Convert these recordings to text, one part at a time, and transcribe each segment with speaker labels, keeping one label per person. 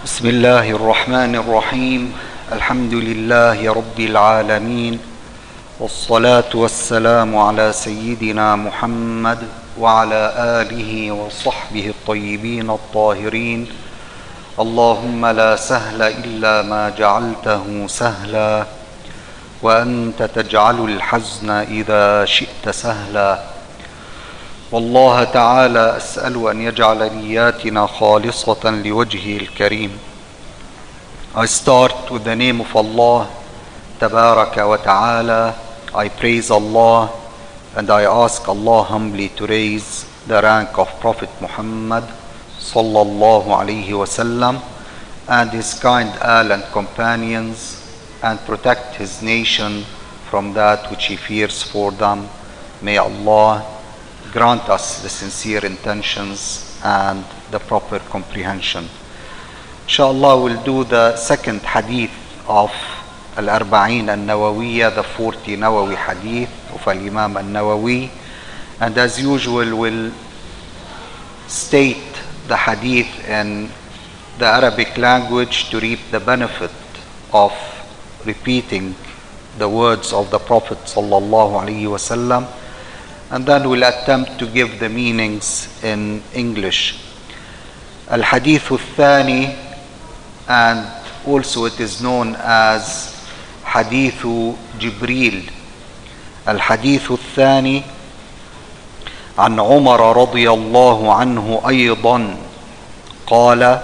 Speaker 1: بسم الله الرحمن الرحيم. الحمد لله رب العالمين، والصلاة والسلام على سيدنا محمد وعلى آله وصحبه الطيبين الطاهرين. اللهم لا سهل إلا ما جعلته سهلا، وأنت تجعل الحزن إذا شئت سهلا. والله تعالى أسأل أن يجعل نياتنا خالصة لوجهه الكريم. I start with the name of Allah Tabaraka wa Ta'ala. I praise Allah and I ask Allah humbly to raise the rank of Prophet Muhammad sallallahu alayhi wasallam and his kind al and companions, and protect his nation from that which he fears for them. May Allah grant us the sincere intentions and the proper comprehension. Inshallah, we'll do the second hadith of Al-Arba'in Al-Nawawiyya, the 40 Nawawi hadith of Al-Imam Al-Nawawi. And as usual, we'll state the hadith in the Arabic language to reap the benefit of repeating the words of the Prophet sallallahu alaihi wasallam, and then we'll attempt to give the meanings in English. Al-Hadith al-Thani, and also it is known as Hadith Jibril. Al-Hadith al-Thani عن عمر رضي الله عنه أيضا قال: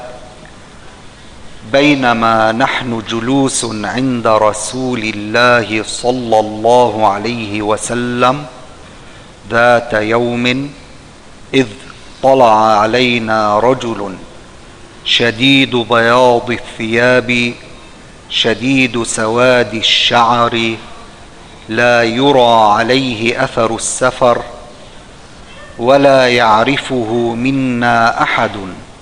Speaker 1: بينما نحن جلوس عند رسول الله صلى الله عليه وسلم ذات يوم إذ طلع علينا رجل شديد بياض الثياب شديد سواد الشعر لا يرى عليه أثر السفر ولا يعرفه منا أحد،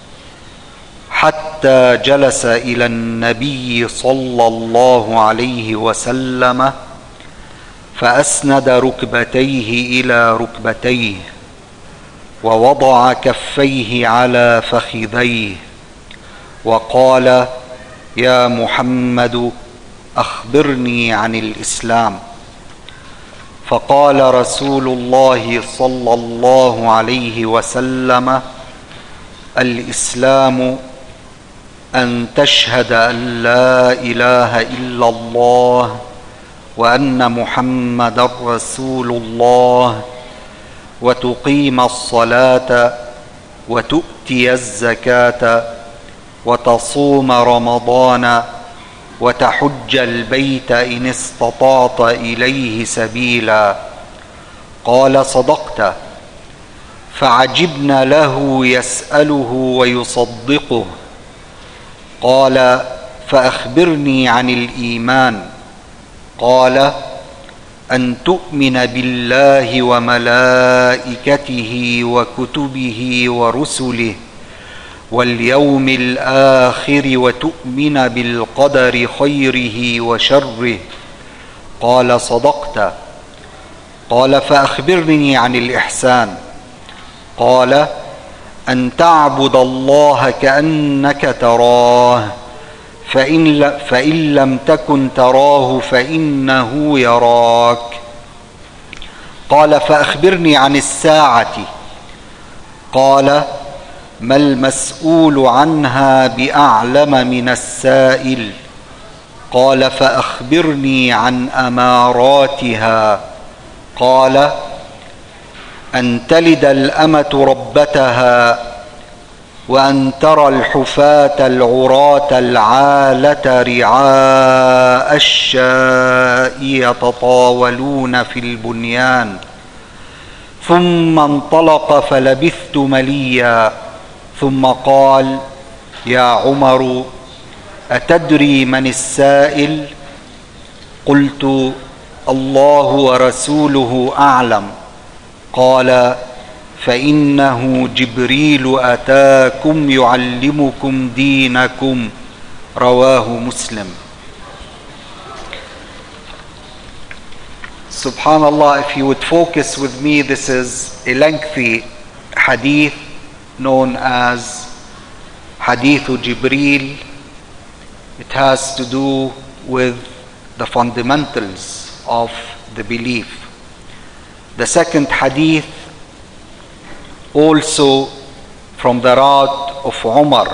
Speaker 1: حتى جلس إلى النبي صلى الله عليه وسلم فأسند ركبتيه إلى ركبتيه ووضع كفيه على فخذيه وقال: يا محمد أخبرني عن الإسلام. فقال رسول الله صلى الله عليه وسلم: الإسلام أن تشهد أن لا إله إلا الله وأن محمد رسول الله، وتقيم الصلاة وتؤتي الزكاة وتصوم رمضان وتحج البيت إن استطعت إليه سبيلا. قال: صدقت. فعجبنا له يسأله ويصدقه. قال: فأخبرني عن الإيمان. قال: أن تؤمن بالله وملائكته وكتبه ورسله واليوم الآخر وتؤمن بالقدر خيره وشره. قال: صدقت. قال: فأخبرني عن الإحسان. قال: أن تعبد الله كأنك تراه، فإن لم تكن تراه فإنه يراك. قال: فأخبرني عن الساعة. قال: ما المسؤول عنها بأعلم من السائل. قال: فأخبرني عن أماراتها. قال: أن تلد الأمة ربتها، وأن ترى الحفاة العراة العالة رعاء الشاء يتطاولون في البنيان. ثم انطلق فلبثت مليا، ثم قال: يا عمر أتدري من السائل؟ قلت: الله ورسوله أعلم. قال: فإنه جبريل أتاكم يعلمكم دينكم. رواه مسلم. Subhanallah, if you would focus with me, this is a lengthy hadith known as Hadith Jibril, It has to do with the fundamentals of the belief. The second hadith, also from the route of Umar,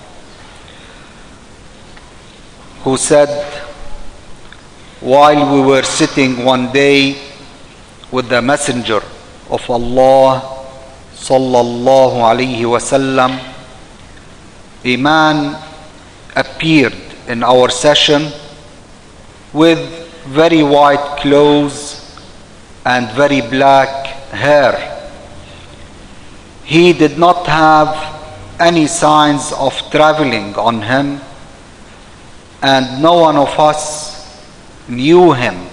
Speaker 1: who said, while we were sitting one day with the Messenger of Allah sallallahu alaihi wasallam, a man appeared in our session with very white clothes and very black hair. He did not have any signs of traveling on him, and no one of us knew him.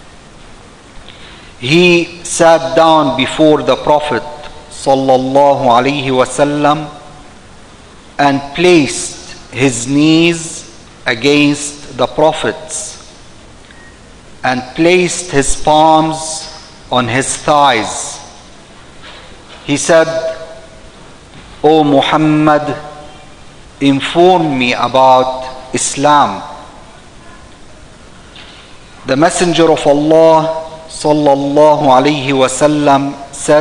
Speaker 1: He sat down before the Prophet sallallahu alaihi wasallam and placed his knees against the Prophet's and placed his palms on his thighs. He said, "O Muhammad, inform me about Islam." The Messenger of Allah sallallahu alaihi wasallam said,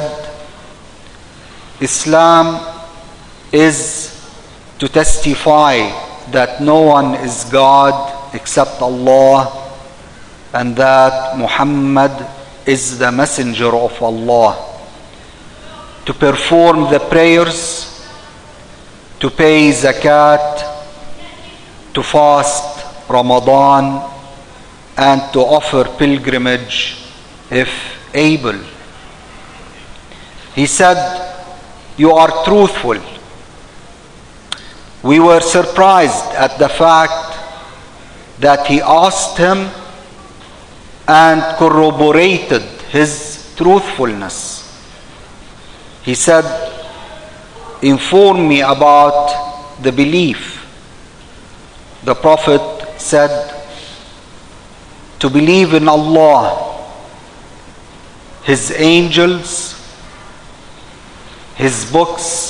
Speaker 1: "Islam is to testify that no one is God except Allah, and that Muhammad is the messenger of Allah, to perform the prayers, to pay zakat, to fast Ramadan, and to offer pilgrimage if able." He said, "You are truthful." We were surprised at the fact that he asked him and corroborated his truthfulness. He said, "Inform me about the belief." The Prophet said, "To believe in Allah, His angels, His books,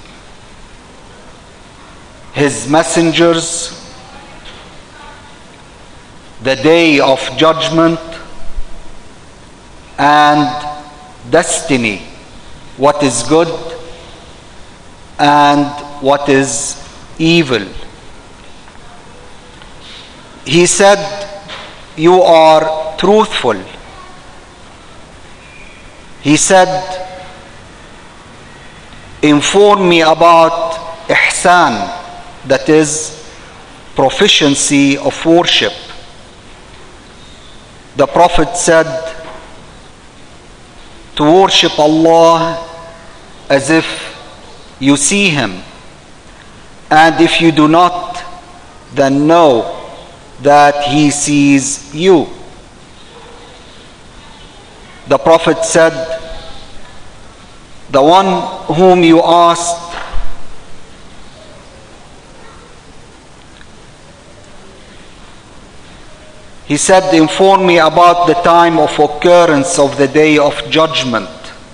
Speaker 1: His messengers, the day of judgment, and destiny, what is good and what is evil." He said, "You are truthful." He said, "Inform me about ihsan, that is proficiency of worship." The Prophet said, "To worship Allah as if you see Him, and if you do not, then know that He sees you." The Prophet said, "The one whom you asked He said, "Inform me about the time of occurrence of the day of judgment."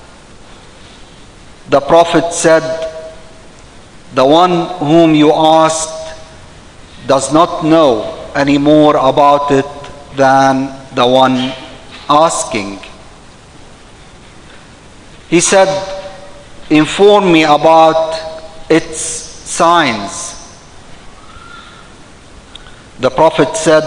Speaker 1: The Prophet said, "The one whom you asked does not know any more about it than the one asking." He said, "Inform me about its signs." The Prophet said,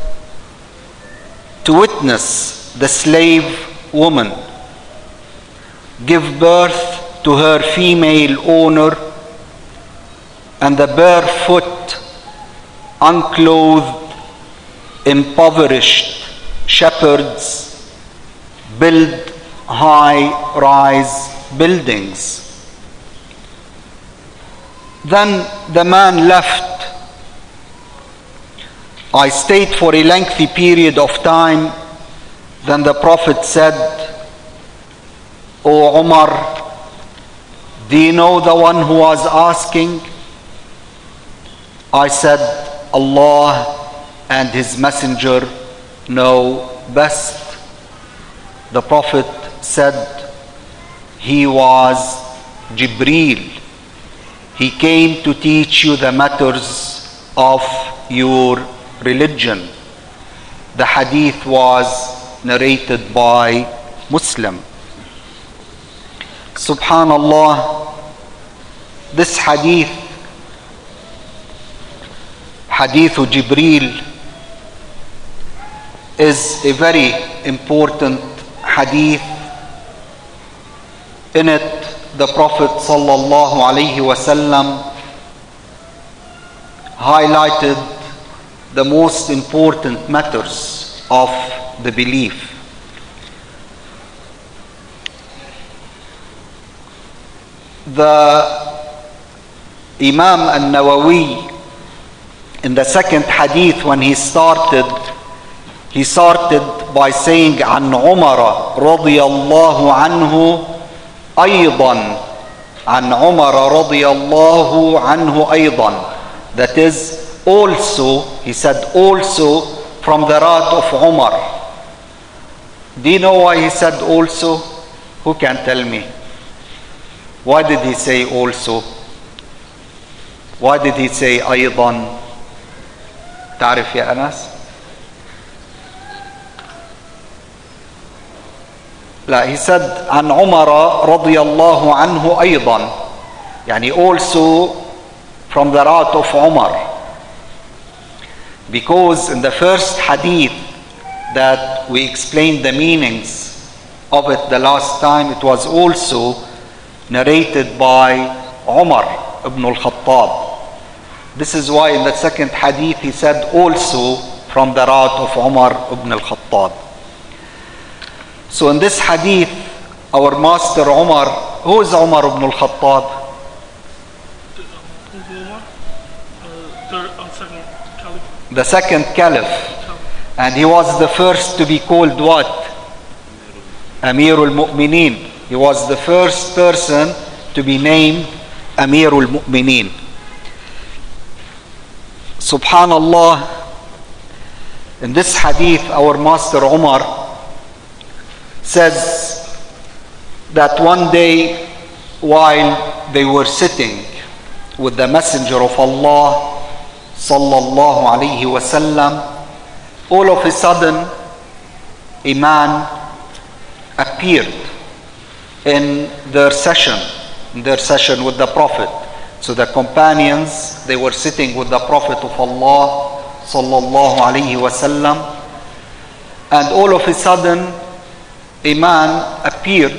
Speaker 1: "To witness the slave woman give birth to her female owner, and the barefoot, unclothed, impoverished shepherds build high-rise buildings." Then the man left. I stayed for a lengthy period of time. Then the Prophet said, "O Umar, do you know the one who was asking?" I said, "Allah and His Messenger know best." The Prophet said, "He was Jibreel. He came to teach you the matters of your religion. The hadith was narrated by Muslim. Subhanallah, this hadith, Hadith Jibreel, is a very important hadith. In it, the Prophet sallallahu alaihi wasallam highlighted the most important matters of the belief. The Imam al-Nawawi, in the second hadith, when he started by saying عن عمر رضي الله عنه أيضا, عن عمر رضي الله عنه أيضا, that is also, he said also from the wrath of Umar. Do you know why he said also? Who can tell me? Why did he say also? Why did he say أيضا? تعرف يا أنس؟ لا, he said عن عمر رضي الله عنه أيضا, يعني also from the wrath of Umar. Because in the first hadith that we explained the meanings of it the last time, it was also narrated by Umar ibn al-Khattab. This is why in the second hadith he said also from the wrath of Umar ibn al-Khattab. So in this hadith, our master Umar, who is Umar ibn al-Khattab? The second caliph. And he was the first to be called what? Amirul Mu'mineen. He was the first person to be named Amirul Mu'mineen. Subhanallah, in this hadith, our master Umar says that one day while they were sitting with the Messenger of Allah sallallahu alaihi wasallam, all of a sudden a man appeared in their session with the Prophet. So the companions, they were sitting with the Prophet of Allah sallallahu alaihi wasallam, and all of a sudden a man appeared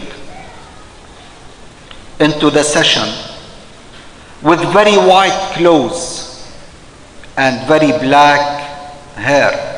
Speaker 1: into the session with very white clothes and very black hair.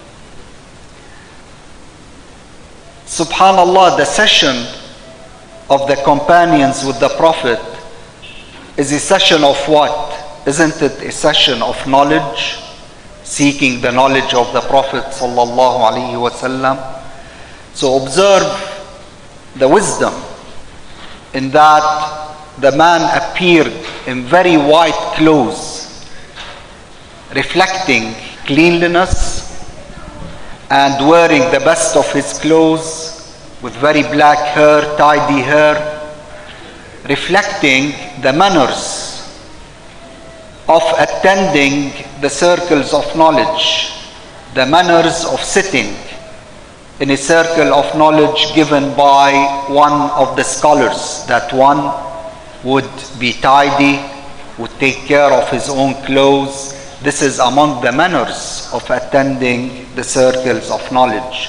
Speaker 1: Subhanallah, the session of the companions with the Prophet is a session of what? Isn't it a session of knowledge? Seeking the knowledge of the Prophet sallallahu alaihi wasallam. So observe the wisdom in that the man appeared in very white clothes, reflecting cleanliness, and wearing the best of his clothes with very black hair, tidy hair, reflecting the manners of attending the circles of knowledge, the manners of sitting in a circle of knowledge given by one of the scholars, that one would be tidy, would take care of his own clothes. This is among the manners of attending the circles of knowledge.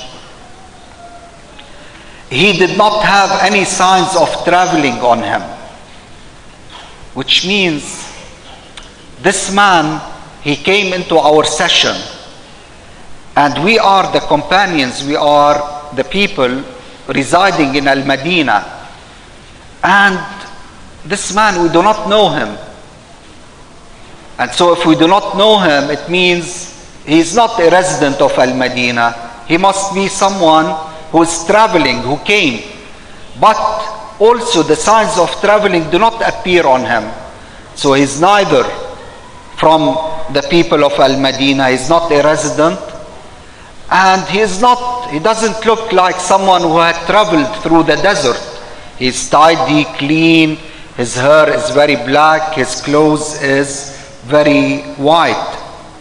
Speaker 1: He did not have any signs of traveling on him, which means this man, he came into our session, and we are the companions, we are the people residing in Al-Madinah, and this man, we do not know him. And so if we do not know him, it means he is not a resident of Al-Madinah. He must be someone who is traveling, who came. But also the signs of traveling do not appear on him. So he is neither from the people of Al-Madinah, he is not a resident, and he doesn't look like someone who had traveled through the desert. He is tidy, clean, his hair is very black, his clothes is very wide.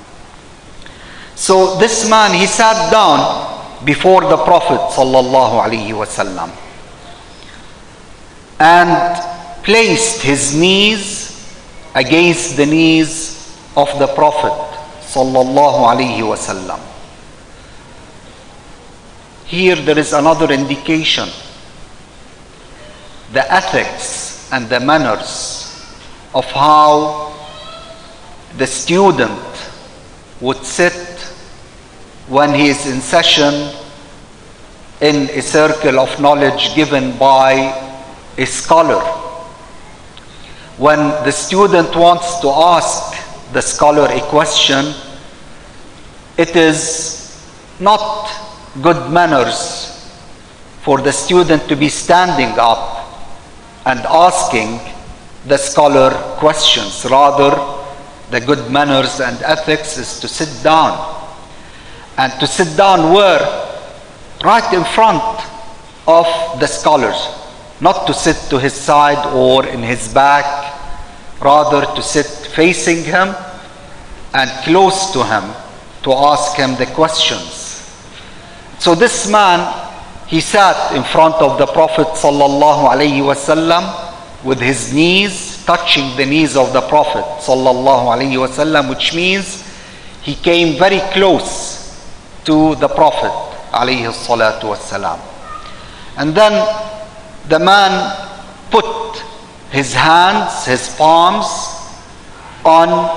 Speaker 1: So this man, he sat down before the Prophet sallallahu alaihi wasallam and placed his knees against the knees of the Prophet sallallahu alaihi wasallam. Here there is another indication. The ethics and the manners of how the student would sit when he is in session in a circle of knowledge given by a scholar. When the student wants to ask the scholar a question, it is not good manners for the student to be standing up and asking the scholar questions. Rather, the good manners and ethics is to sit down. And to sit down where? Right in front of the scholars. Not to sit to his side or in his back. Rather to sit facing him and close to him to ask him the questions. So this man, he sat in front of the Prophet sallallahu alaihi wasallam with his knees touching the knees of the Prophet sallallahu alaihi wasallam, which means he came very close to the Prophet alayhi salatu wasalam. And then the man put his hands, his palms on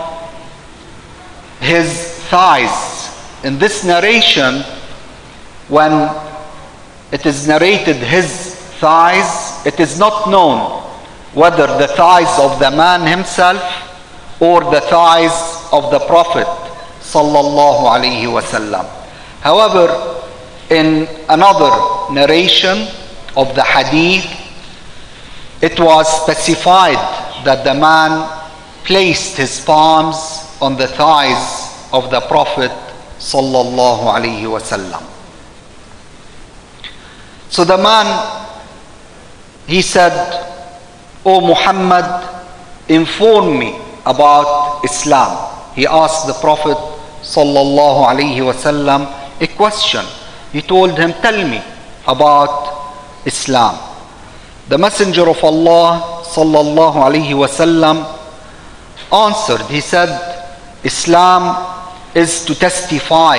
Speaker 1: his thighs. In this narration, when it is narrated his thighs, it is not known whether the thighs of the man himself or the thighs of the Prophet sallallahu alaihi wasallam. However, in another narration of the hadith, it was specified that the man placed his palms on the thighs of the Prophet sallallahu alaihi wasallam. So the man, he said, "O Muhammad, inform me about Islam." He asked the Prophet sallallahu alaihi wasallam a question. He told him, "Tell me about Islam." The Messenger of Allah sallallahu alaihi wasallam answered. He said, "Islam is to testify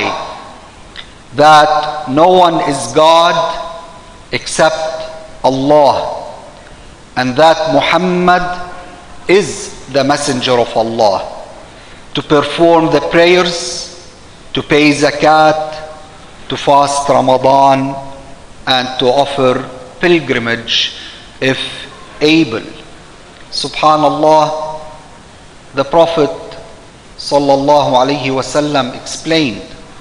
Speaker 1: that no one is God except Allah, and that Muhammad is the Messenger of Allah, to perform the prayers, to pay zakat, to fast Ramadan, and to offer pilgrimage if able." Subhanallah, the Prophet sallallahu alaihi wasallam explained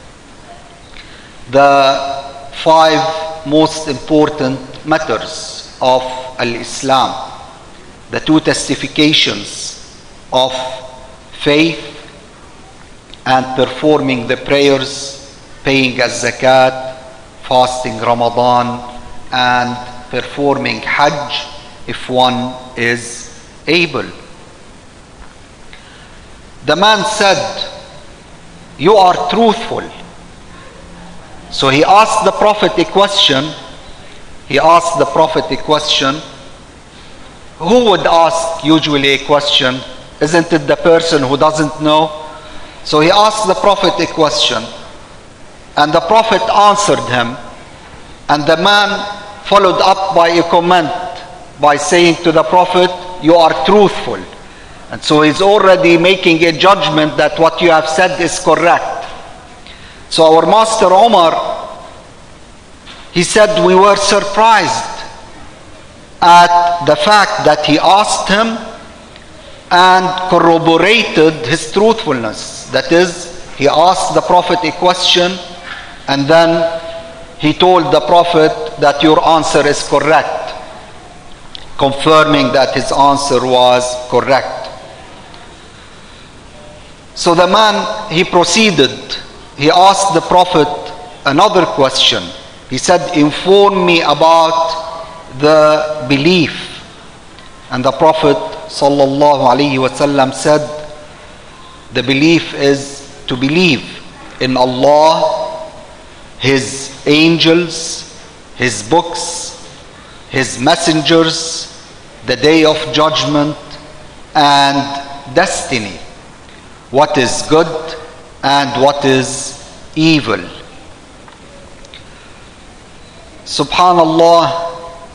Speaker 1: the 5 most important matters of al-Islam, the 2 testifications of faith and performing the prayers, paying az-zakat, fasting Ramadan, and performing Hajj if one is able. The man said, "You are truthful." So he asked the Prophet a question. Who would ask usually a question? Isn't it the person who doesn't know? So he asked the Prophet a question, and the Prophet answered him, and the man followed up by a comment by saying to the Prophet, "You are truthful." And so he's already making a judgment that what you have said is correct. So our Master Omar, he said, "We were surprised at the fact that he asked him and corroborated his truthfulness." That is, he asked the Prophet a question and then he told the Prophet that your answer is correct, confirming that his answer was correct. So the man, he proceeded. He asked the Prophet another question. He said, "Inform me about the belief." And the Prophet sallallahu alaihi wasallam said, The belief is to believe in Allah, His angels, His books, His messengers, the day of judgment, and destiny. What is good and what is evil. Subhanallah,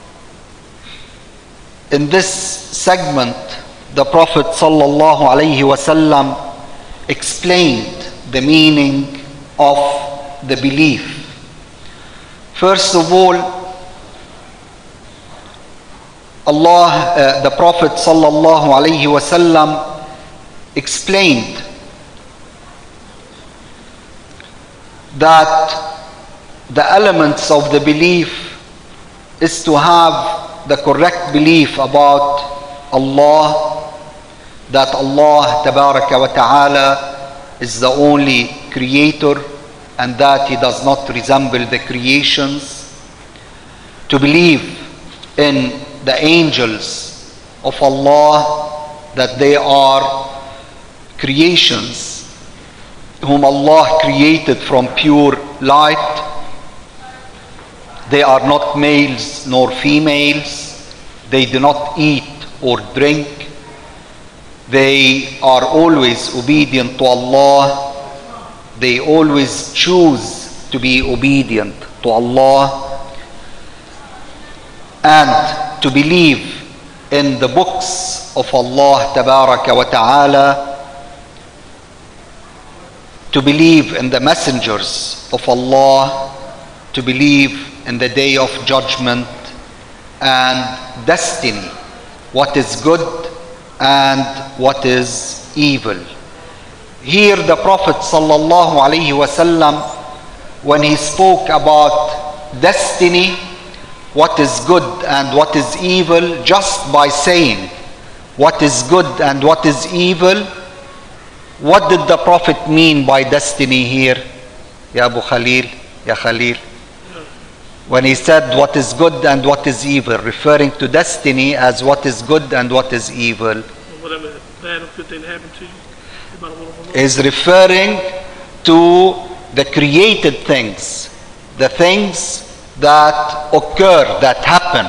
Speaker 1: in this segment, the Prophet sallallahu alaihi wasallam explained the meaning of the belief. First of all, the Prophet sallallahu alaihi wasallam explained that the elements of the belief is to have the correct belief about Allah, that Allah tabaraka wa ta'ala is the only creator and that He does not resemble the creations. To believe in the angels of Allah, that they are creations whom Allah created from pure light. They are not males nor females. They do not eat or drink. They are always obedient to Allah. They always choose to be obedient to Allah. And to believe in the books of Allah tabaraka wa ta'ala. To believe in the messengers of Allah. To believe in the day of judgment and destiny, what is good and what is evil. Here the Prophet sallallahu alaihi wasallam, when he spoke about destiny, what is good and what is evil, just by saying what is good and what is evil, what did the Prophet mean by destiny here? Ya Abu Khalil, Ya Khalil. When he said what is good and what is evil, referring to destiny as what is good and what is evil,
Speaker 2: whatever bad or good thing happened to you,
Speaker 1: is referring to the created things, the things that occur, that happen.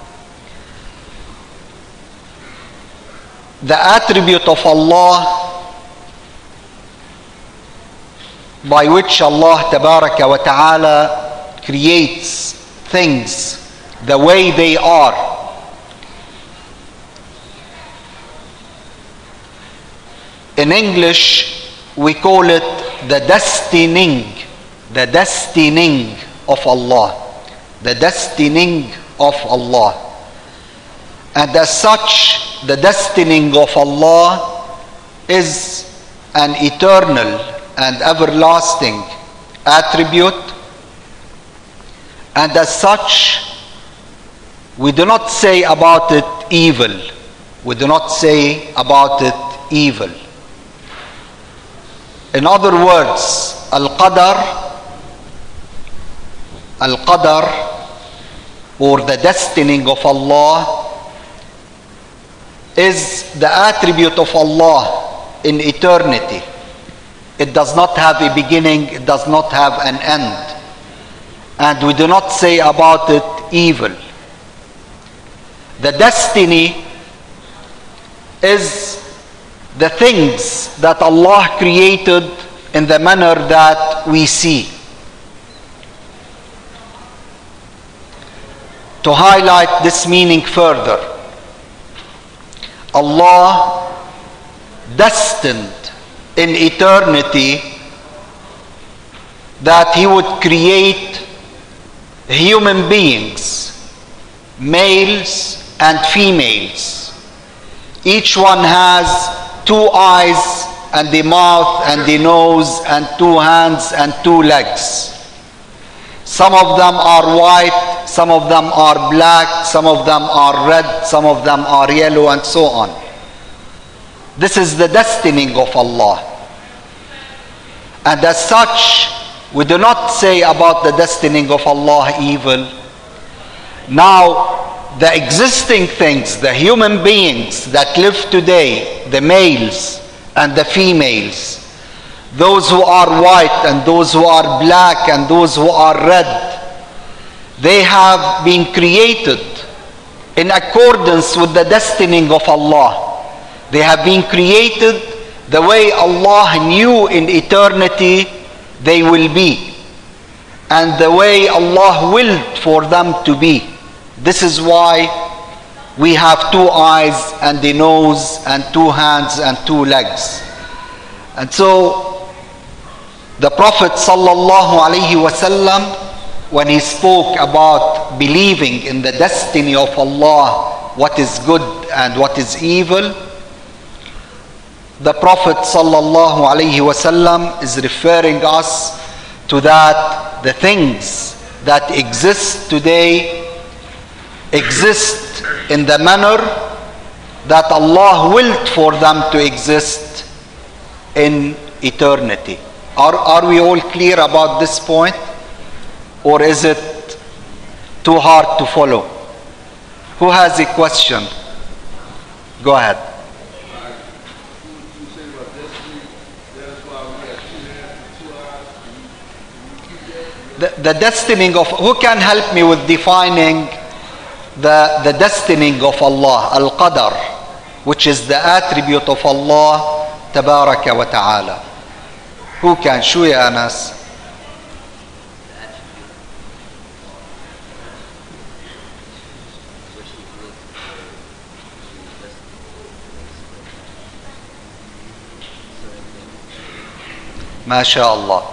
Speaker 1: The attribute of Allah by which Allah tabaraka wa ta'ala creates things the way they are. In English, we call it the destining of Allah. The destining of Allah. And as such, the destining of Allah is an eternal and everlasting attribute. And as such, we do not say about it evil. We do not say about it evil. In other words, Al-Qadar, or the destining of Allah, is the attribute of Allah in eternity. It does not have a beginning, it does not have an end. And we do not say about it evil. The destiny is the things that Allah created in the manner that we see. To highlight this meaning further, Allah destined in eternity that He would create human beings, males and females. Each one has 2 eyes and a mouth and a nose and 2 hands and 2 legs. Some of them are white, some of them are black, some of them are red, some of them are yellow, and so on. This is the destining of Allah. And as such, we do not say about the destining of Allah evil. Now, the existing things, the human beings that live today, the males and the females, those who are white and those who are black and those who are red, they have been created in accordance with the destiny of Allah. They have been created the way Allah knew in eternity they will be, and the way Allah willed for them to be. This is why we have 2 eyes and a nose and 2 hands and 2 legs. And so the Prophet sallallahu alaihi wasallam, when he spoke about believing in the destiny of Allah, what is good and what is evil, the Prophet sallallahu alaihi wasallam is referring us to that the things that exist today exist in the manner that Allah willed for them to exist in eternity. Are we all clear about this point? Or is it too hard to follow? Who has a question? Go ahead. The destiny of, who can help me with defining the destiny of Allah, al-qadar, which is the attribute of Allah tabaraka wa ta'ala? Who can? Shu ya Anas. MashaAllah.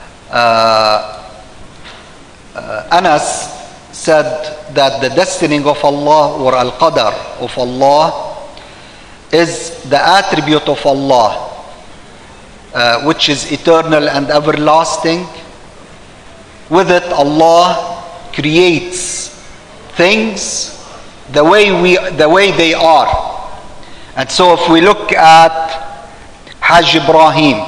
Speaker 1: Anas said that the destiny of Allah, or al-qadar of Allah, is the attribute of Allah, which is eternal and everlasting. With it, Allah creates things the way they are. And so if we look at Hajj Ibrahim,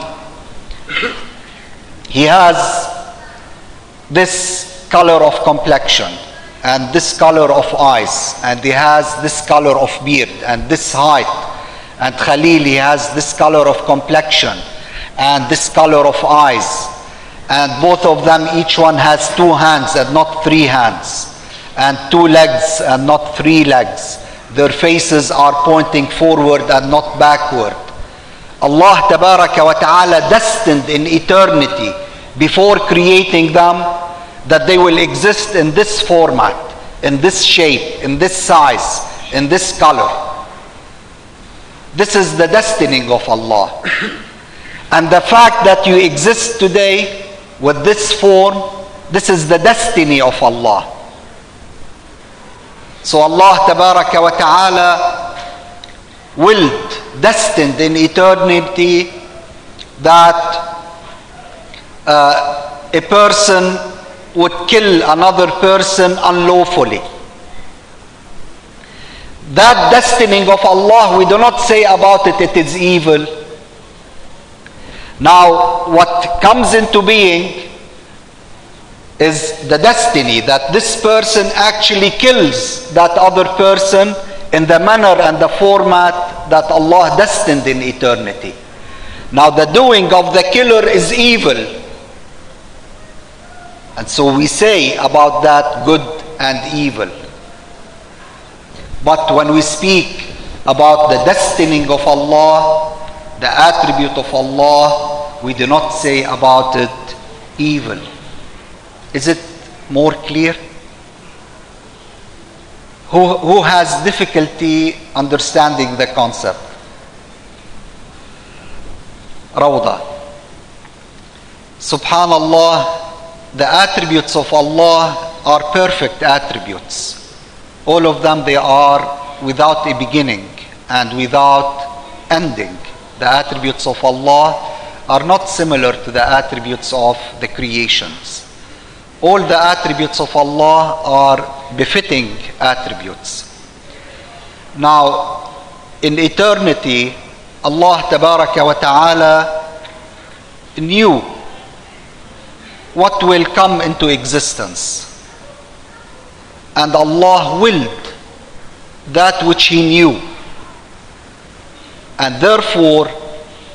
Speaker 1: he has this color of complexion and this color of eyes, and he has this color of beard and this height. And Khalil, he has this color of complexion and this color of eyes, and both of them, each one has 2 hands and not 3 hands, and 2 legs and not 3 legs. Their faces are pointing forward and not backward. Allah tabaraka wa ta'ala destined in eternity, before creating them, that they will exist in this format, in this shape, in this size, in this color. This is the destiny of Allah. And the fact that you exist today with this form, this is the destiny of Allah. So Allah tabaraka wa ta'ala willed, destined in eternity, that a person would kill another person unlawfully. That destiny of Allah, we do not say about it, it is evil. Now, what comes into being is the destiny that this person actually kills that other person in the manner and the format that Allah destined in eternity. Now, the doing of the killer is evil. And so we say about that good and evil. But when we speak about the destiny of Allah, the attribute of Allah, we do not say about it evil. Is it more clear? Who has difficulty understanding the concept? Rawda. Subhanallah, the attributes of Allah are perfect attributes. All of them, they are without a beginning and without ending. The attributes of Allah are not similar to the attributes of the creations. All the attributes of Allah are befitting attributes. Now, in eternity, Allah tabaraka wa ta'ala knew what will come into existence. And Allah willed that which He knew. And therefore,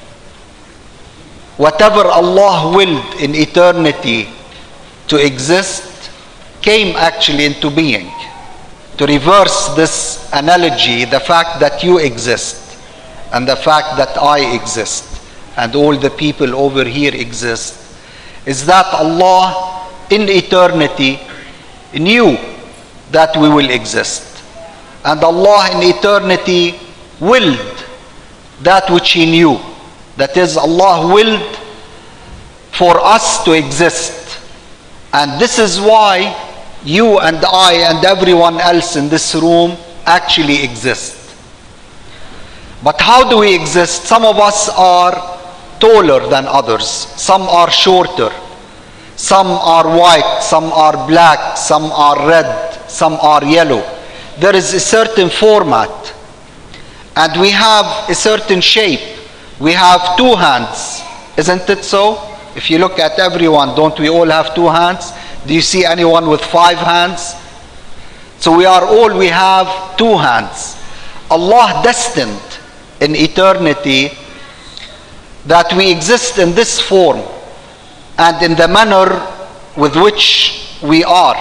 Speaker 1: whatever Allah willed in eternity to exist came actually into being. To reverse this analogy, the fact that you exist and the fact that I exist and all the people over here exist, is that Allah in eternity knew that we will exist. And Allah in eternity willed that which He knew. That is, Allah willed for us to exist. And this is why you and I and everyone else in this room actually exist. But how do we exist? Some of us are taller than others. Some are shorter. Some are white. Some are black. Some are red. Some are yellow. There is a certain format. And we have a certain shape. We have two hands. Isn't it so? If you look at everyone, don't we all have two hands? Do you see anyone with 5 hands? So we have 2 hands. Allah destined in eternity that we exist in this form and in the manner with which we are.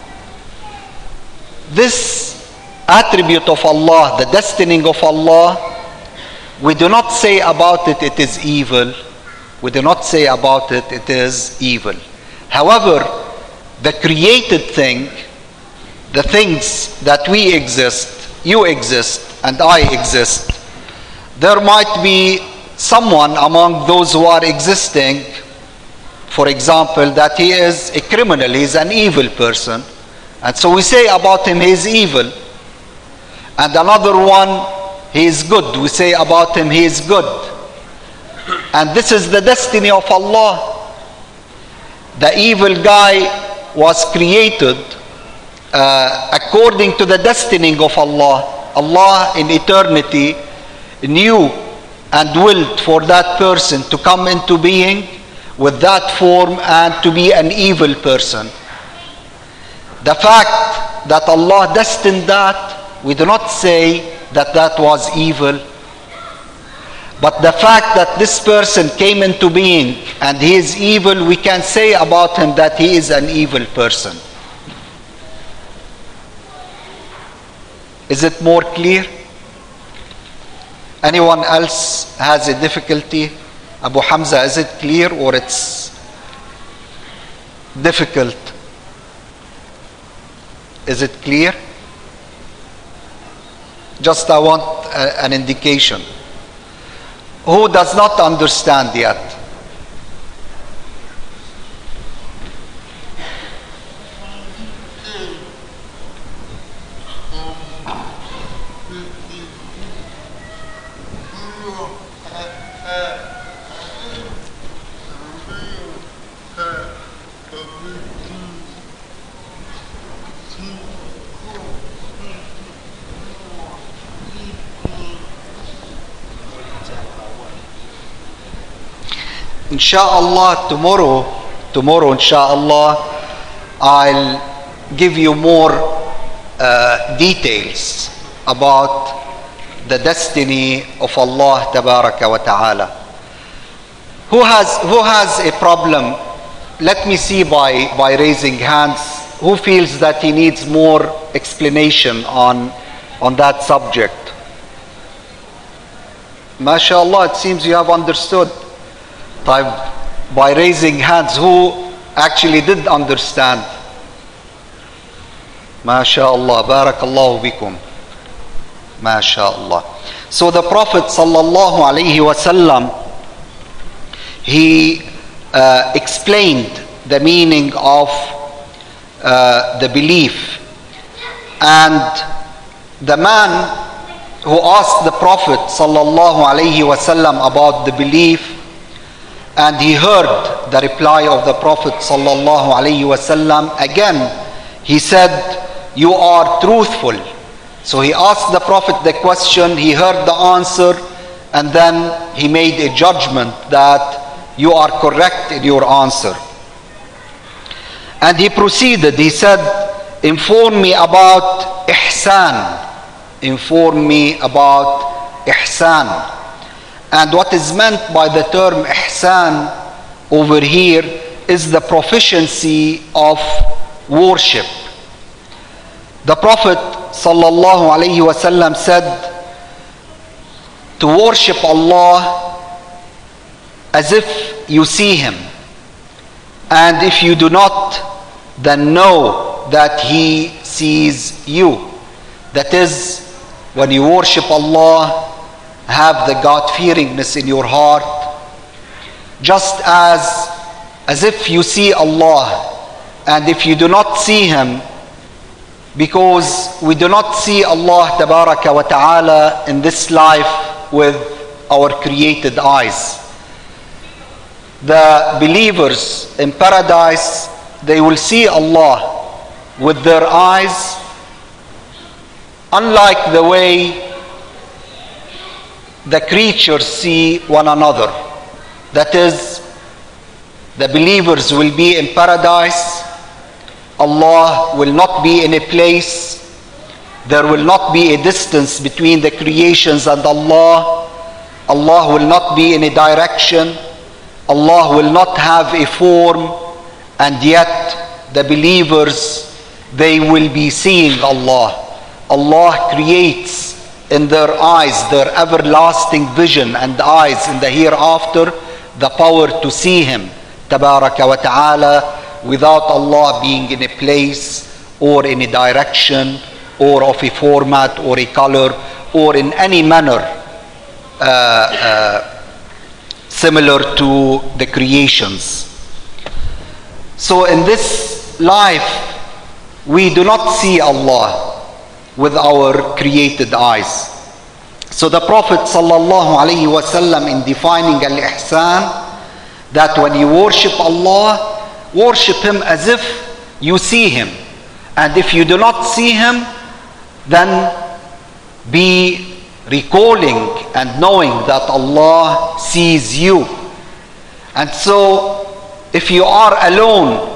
Speaker 1: This attribute of Allah, the destining of Allah, we do not say about it, it is evil. We do not say about it, it is evil. However, the created thing, the things that we exist, you exist, and I exist, there might be someone among those who are existing, for example, that he is a criminal, he is an evil person, and so we say about him he is evil. And another one, he is good, we say about him he is good. And this is the destiny of Allah. The evil guy was created according to the destining of Allah. Allah in eternity knew and willed for that person to come into being with that form and to be an evil person. The fact that Allah destined that, we do not say that that was evil. But the fact that this person came into being and he is evil, we can say about him that he is an evil person. Is it more clear? Anyone else has a difficulty? Abu Hamza, is it clear or it's difficult? Is it clear? Just I want an indication. Who does not understand yet? Inshallah, tomorrow inshallah, I'll give you more details about the destiny of Allah Tabaraka wa Ta'ala. Who has a problem? Let me see by raising hands. Who feels that he needs more explanation on that subject? MashaAllah, it seems you have understood. By raising hands, who actually did understand? MashaAllah, barakallahu bikum. MashaAllah. So the Prophet sallallahu alaihi wasallam, he explained the meaning of the belief. And the man who asked the Prophet sallallahu alaihi wasallam about the belief, and he heard the reply of the Prophet sallallahu alaihi wasallam, again he said, "You are truthful." So he asked the Prophet the question, he heard the answer, and then he made a judgment that you are correct in your answer. And he proceeded, he said, "Inform me about ihsan. Inform me about ihsan." And what is meant by the term ihsan over here is the proficiency of worship. The Prophet sallallahu alaihi wasallam said to worship Allah as if you see Him, and if you do not, then know that He sees you. That is, when you worship Allah, have the God-fearingness in your heart, just as if you see Allah. And if you do not see Him, because we do not see Allah tabaraka wa ta'ala in this life with our created eyes. The believers in paradise, they will see Allah with their eyes, unlike the way the creatures see one another. That is, the believers will be in paradise. Allah will not be in a place. There will not be a distance between the creations and Allah. Allah will not be in a direction. Allah will not have a form. And yet the believers, they will be seeing Allah. Allah creates in their eyes, their everlasting vision and eyes in the hereafter, the power to see Him tabaraka wa ta'ala, without Allah being in a place or in a direction or of a format or a color or in any manner similar to the creations. So in this life, we do not see Allah with our created eyes. So the Prophet sallallahu alaihi wasallam, in defining al-ihsan, that when you worship Allah, worship Him as if you see Him. And if you do not see Him, then be recalling and knowing that Allah sees you. And so if you are alone,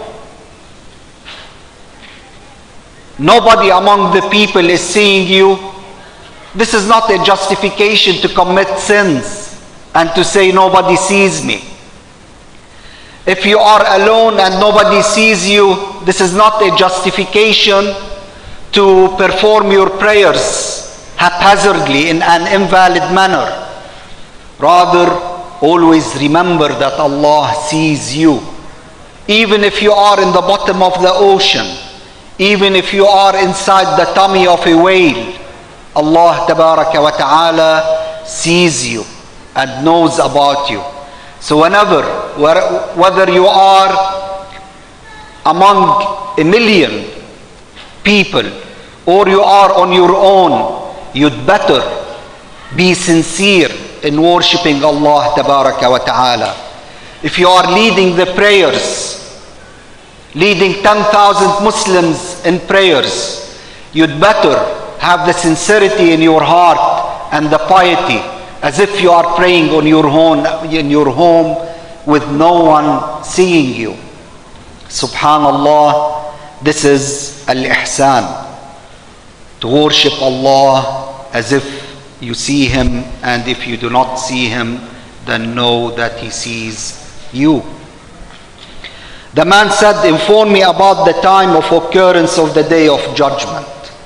Speaker 1: nobody among the people is seeing you, this is not a justification to commit sins and to say nobody sees me. If you are alone and nobody sees you, this is not a justification to perform your prayers haphazardly in an invalid manner. Rather, always remember that Allah sees you. Even if you are in the bottom of the ocean, even if you are inside the tummy of a whale, Allah tabaraka wa ta'ala sees you and knows about you. So whether you are among a million people or you are on your own, you'd better be sincere in worshipping Allah tabaraka wa ta'ala. If you are leading the prayers, leading 10,000 Muslims in prayers, you'd better have the sincerity in your heart and the piety, as if you are praying on your own, in your home, with no one seeing you. Subhanallah, this is al-ihsan, to worship Allah as if you see Him, and if you do not see Him, then know that He sees you. The man said, inform me about the time of occurrence of the day of judgment.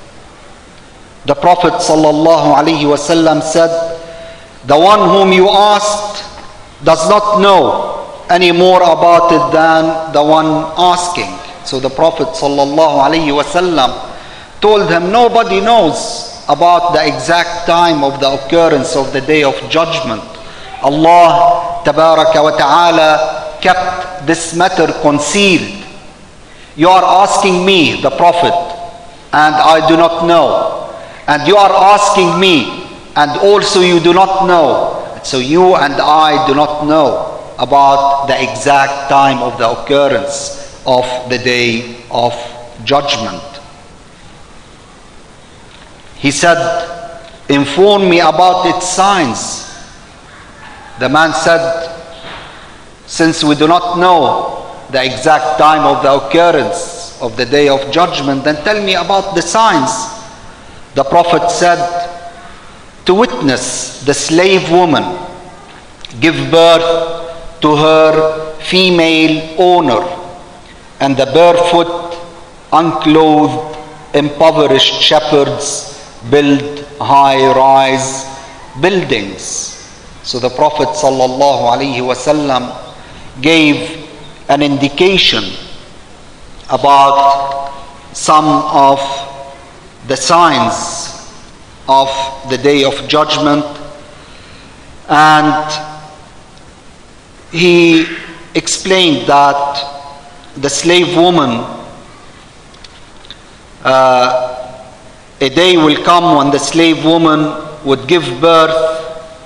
Speaker 1: The Prophet sallallahu alaihi wasallam said, the one whom you asked does not know any more about it than the one asking. So the Prophet sallallahu alaihi wasallam told him, nobody knows about the exact time of the occurrence of the day of judgment. Allah tabaraka wa ta'ala kept this matter concealed. You are asking me, the Prophet, and I do not know. And you are asking me, and also you do not know. So you and I do not know about the exact time of the occurrence of the day of judgment. He said, inform me about its signs. The man said, since we do not know the exact time of the occurrence of the day of judgment, then tell me about the signs. The Prophet said, to witness the slave woman give birth to her female owner, and the barefoot, unclothed, impoverished shepherds build high-rise buildings. So the Prophet ﷺ gave an indication about some of the signs of the Day of Judgment, and he explained that the slave woman, a day will come when the slave woman would give birth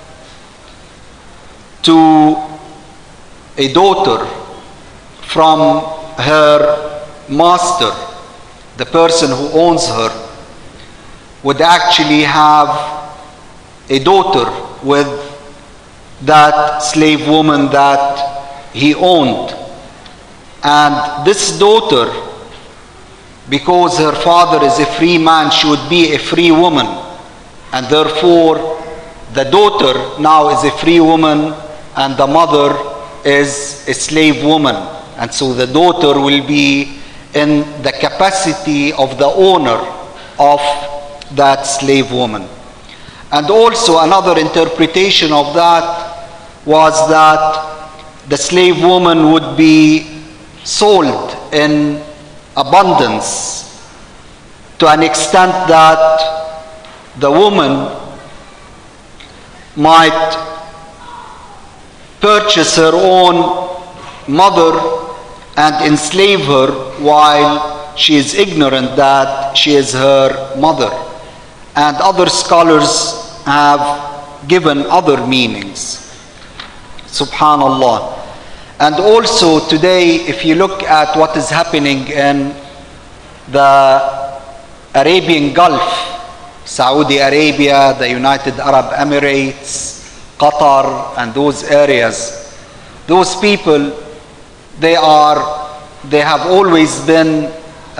Speaker 1: to a daughter from her master. The person who owns her would actually have a daughter with that slave woman that he owned. And this daughter, because her father is a free man, she would be a free woman. And therefore, the daughter now is a free woman and the mother is a slave woman. And so the daughter will be in the capacity of the owner of that slave woman. And also another interpretation of that was that the slave woman would be sold in abundance to an extent that the woman might purchase her own mother and enslave her while she is ignorant that she is her mother. And other scholars have given other meanings. Subhanallah. And also today, if you look at what is happening in the Arabian Gulf, Saudi Arabia, the United Arab Emirates, Qatar, and those areas, those people, they have always been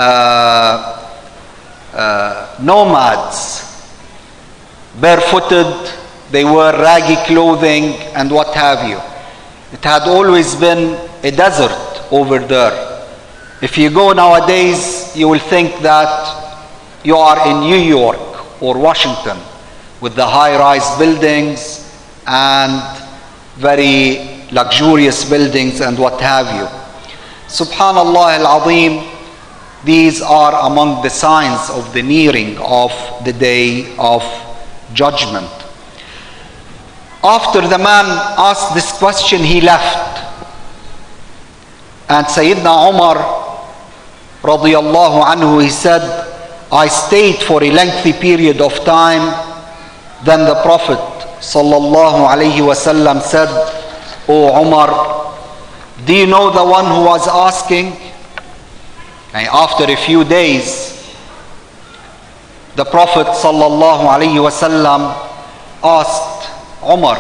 Speaker 1: nomads, barefooted, they wear raggy clothing and what have you. It had always been a desert over there. If you go nowadays, you will think that you are in New York or Washington with the high-rise buildings and very luxurious buildings and what have you. Subhanallah al-Azim, these are among the signs of the nearing of the Day of Judgment. After the man asked this question, he left. And Sayyidina Umar radiyallahu anhu, he said, I stayed for a lengthy period of time. Then the Prophet sallallahu alayhi wasallam said, O Umar, do you know the one who was asking? And after a few days, the Prophet sallallahu alayhi wasallam asked Umar,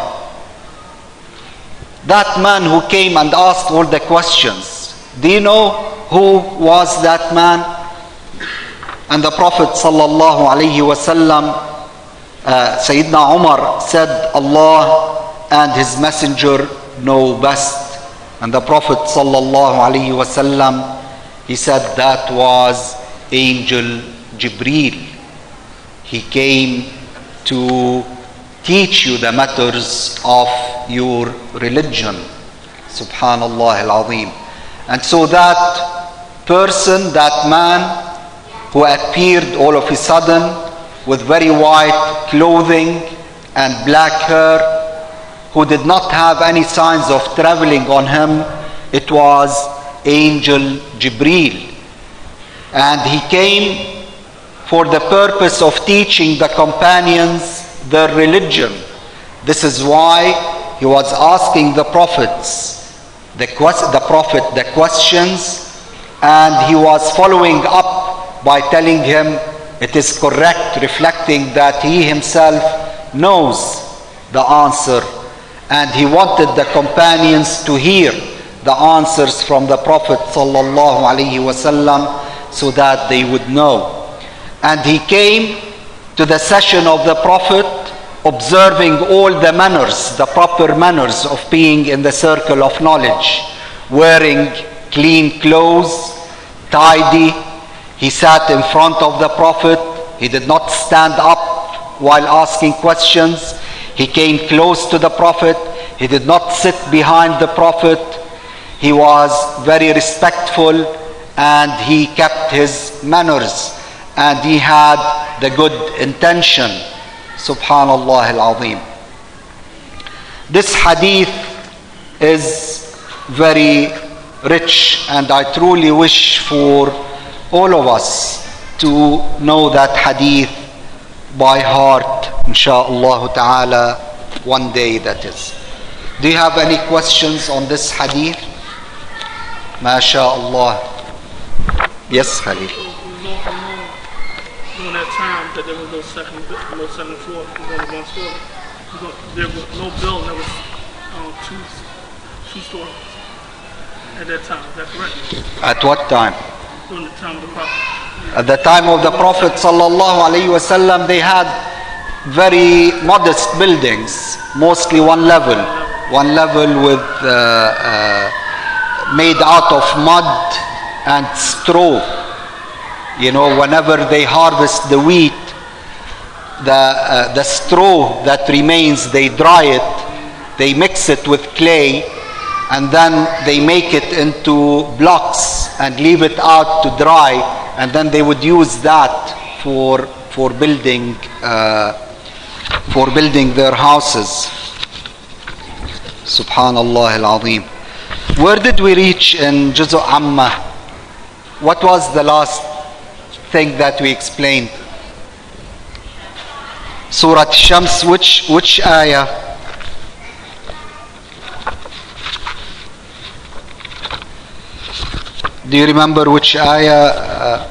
Speaker 1: that man who came and asked all the questions, do you know who was that man? And the Prophet sallallahu alayhi wasallam, Sayyidina Umar said, Allah and his messenger know best. And the Prophet sallallahu alayhi wasallam, he said that was Angel Jibreel. He came to teach you the matters of your religion. Subhanallah al-Azim. And so that person, that man who appeared all of a sudden with very white clothing and black hair, who did not have any signs of traveling on him, it was Angel Jibreel. And he came for the purpose of teaching the companions their religion. This is why he was asking the prophets the questions, and he was following up by telling him it is correct, reflecting that he himself knows the answer, and he wanted the companions to hear the answers from the Prophet sallallahu alaihi wasallam so that they would know. And he came to the session of the Prophet observing all the manners, the proper manners of being in the circle of knowledge, wearing clean clothes, tidy. He sat in front of the Prophet. He did not stand up while asking questions. He came close to the Prophet. He did not sit behind the Prophet. He was very respectful and he kept his manners and he had the good intention. Subhanallah al-Azim. This hadith is very rich and I truly wish for all of us to know that hadith by heart, insha'Allah ta'ala, one day that is. Do you have any questions on this hadith? MashaAllah. Yes, Khalil.
Speaker 2: During that time that there was no second floor, there was only one story. There was no building, there was two stories at that time. Is that correct?
Speaker 1: At what time?
Speaker 2: During the time of the Prophet.
Speaker 1: At the time of the Prophet sallallahu alaihi wasallam, they had very modest buildings, mostly one level with made out of mud and straw. You know, whenever they harvest the wheat, the straw that remains, they dry it, they mix it with clay, and then they make it into blocks and leave it out to dry, and then they would use that for building their houses. Subhanallah al-Azim. Where did we reach in Juz' Amma? What was the last thing that we explained? Surah Shams, which ayah? Do you remember which ayah?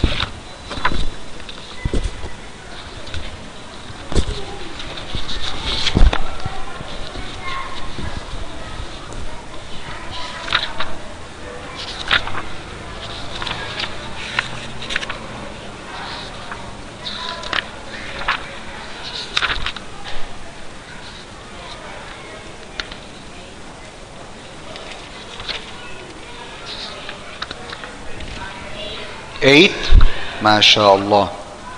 Speaker 1: Eight, MashaAllah.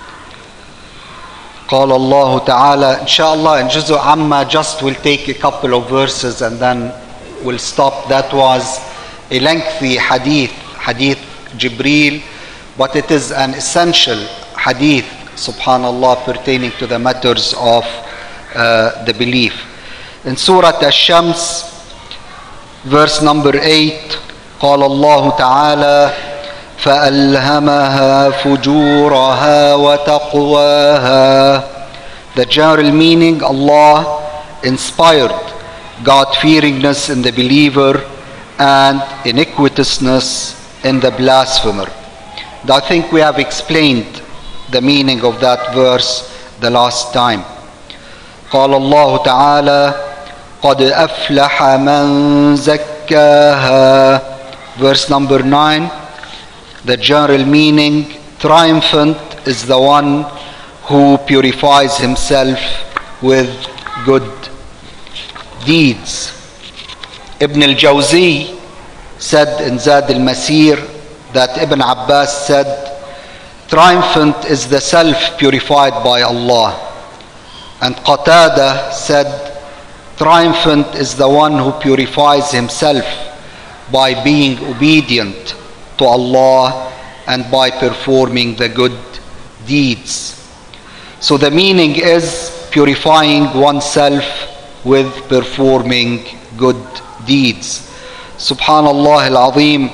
Speaker 1: قال الله تعالى, inshallah in Juz' Amma just will take a couple of verses and then we'll stop. That was a lengthy hadith Jibreel, but it is an essential hadith, subhanallah, pertaining to the matters of the belief. In Surah Ash-Shams, verse number 8, قال الله تعالى فألهمها فجورها وتقواها. The general meaning, Allah inspired God-fearingness in the believer and iniquitousness in the blasphemer. I think we have explained the meaning of that verse the last time. قال الله تعالى قد أفلح من زكاها. Verse number 9, the general meaning, triumphant is the one who purifies himself with good deeds. Ibn al-Jawzi said in Zad al-Masir that Ibn Abbas said, triumphant is the self purified by Allah. And Qatada said, triumphant is the one who purifies himself by being obedient to Allah and by performing the good deeds. So the meaning is purifying oneself with performing good deeds. Subhanallah al-Azim.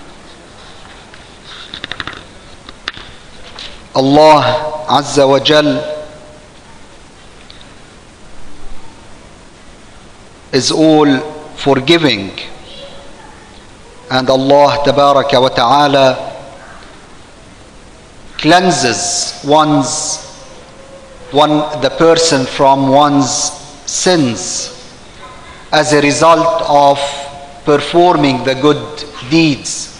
Speaker 1: Allah Azza wa Jal is all forgiving, and Allah Tabaraka wa Ta'ala cleanses the person from one's sins as a result of performing the good deeds.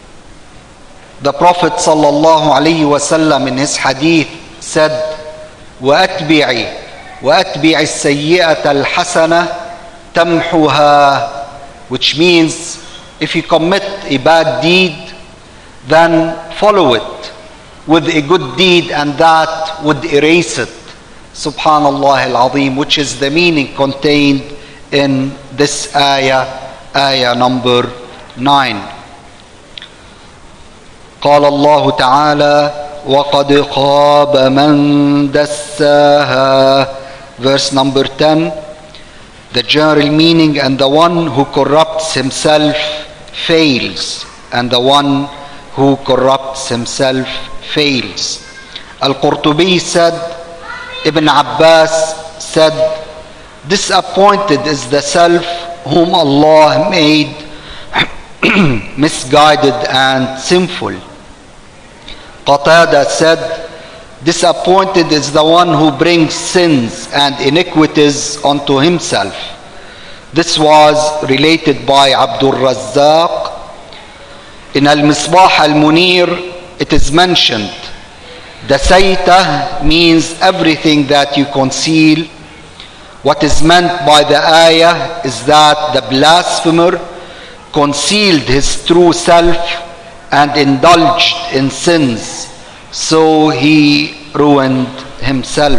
Speaker 1: The Prophet sallallahu alaihi wasallam in his hadith said وأتبع السيئة الحسنة تمحها, which means if you commit a bad deed, then follow it with a good deed and that would erase it. Subhanallah al-Azim, which is the meaning contained in this ayah number 9. قال الله تعالى وقد خاب من دساها. Verse number 10, the general meaning, and the one who corrupts himself fails, and the one who corrupts himself fails. Al-Qurtubi said, Ibn Abbas said, disappointed is the self whom Allah made misguided and sinful. Qatada said, disappointed is the one who brings sins and iniquities onto himself. This was related by Abdul Razzaq. In Al-Misbah Al-Munir, it is mentioned, Dasaita means everything that you conceal. What is meant by the ayah is that the blasphemer concealed his true self and indulged in sins, so he ruined himself.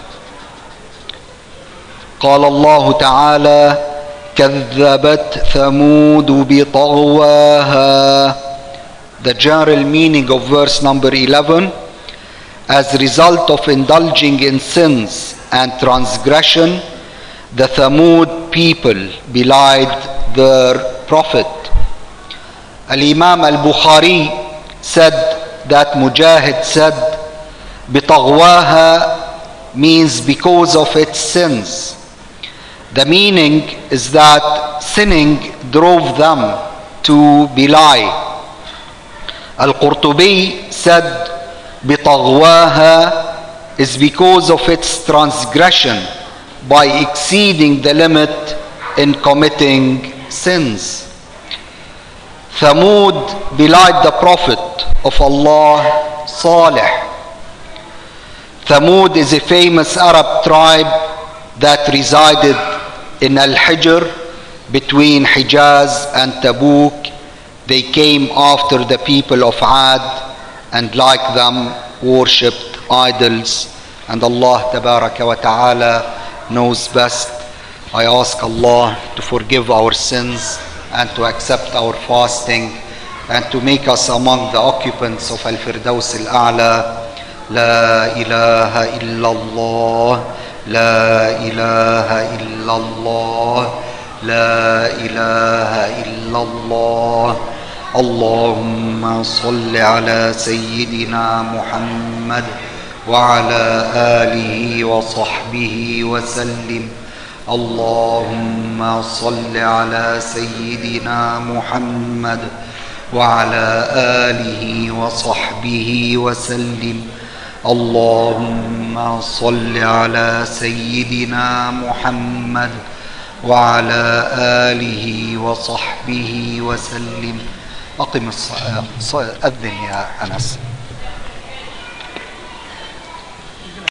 Speaker 1: قال الله تعالى كذبت ثمود بطغواها. The general meaning of verse number 11, as a result of indulging in sins and transgression, the Thamud people belied their prophet. Al-Imam al-Bukhari said that Mujahid said, بِطَغْوَاهَا means because of its sins. The meaning is that sinning drove them to belie. Al-Qurtubi said, بِطَغْوَاهَا is because of its transgression by exceeding the limit in committing sins. Thamud belied the Prophet of Allah, Salih. Thamud is a famous Arab tribe that resided in Al-Hijr between Hijaz and Tabuk. They came after the people of Ad and like them worshipped idols, and Allah Tabaraka wa Ta'ala knows best. I ask Allah to forgive our sins and to accept our fasting and to make us among the occupants of Al-Firdaus Al-A'la. La ilaha illallah, la ilaha illallah, la ilaha illallah. Allahumma salli ala Sayyidina Muhammad wa ala alihi wa sahbihi wa sallim. Allahumma salli ala Sayyidina Muhammad wa ala alihi wa sahbihi wa sallim. Allahumma salli ala Sayyidina Muhammad wa ala alihi wa sahbihi wa sallim. أقم الصلاة. أذن يا أنس.